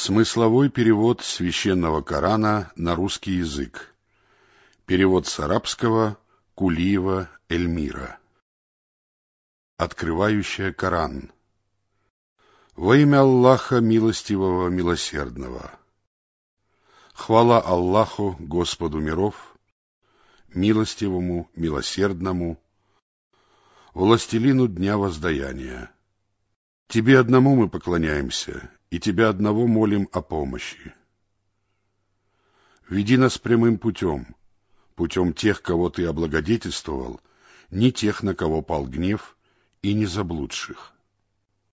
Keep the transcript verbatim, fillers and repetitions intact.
Смысловой перевод Священного Корана на русский язык. Перевод с арабского Кулиева Эльмира. Открывающая Коран. Во имя Аллаха Милостивого Милосердного. Хвала Аллаху, Господу миров, Милостивому, Милосердному, Властелину дня воздаяния. Тебе одному мы поклоняемся, и Тебя одного молим о помощи. Веди нас прямым путем, путем тех, кого Ты облагодетельствовал, не тех, на кого пал гнев, и не заблудших.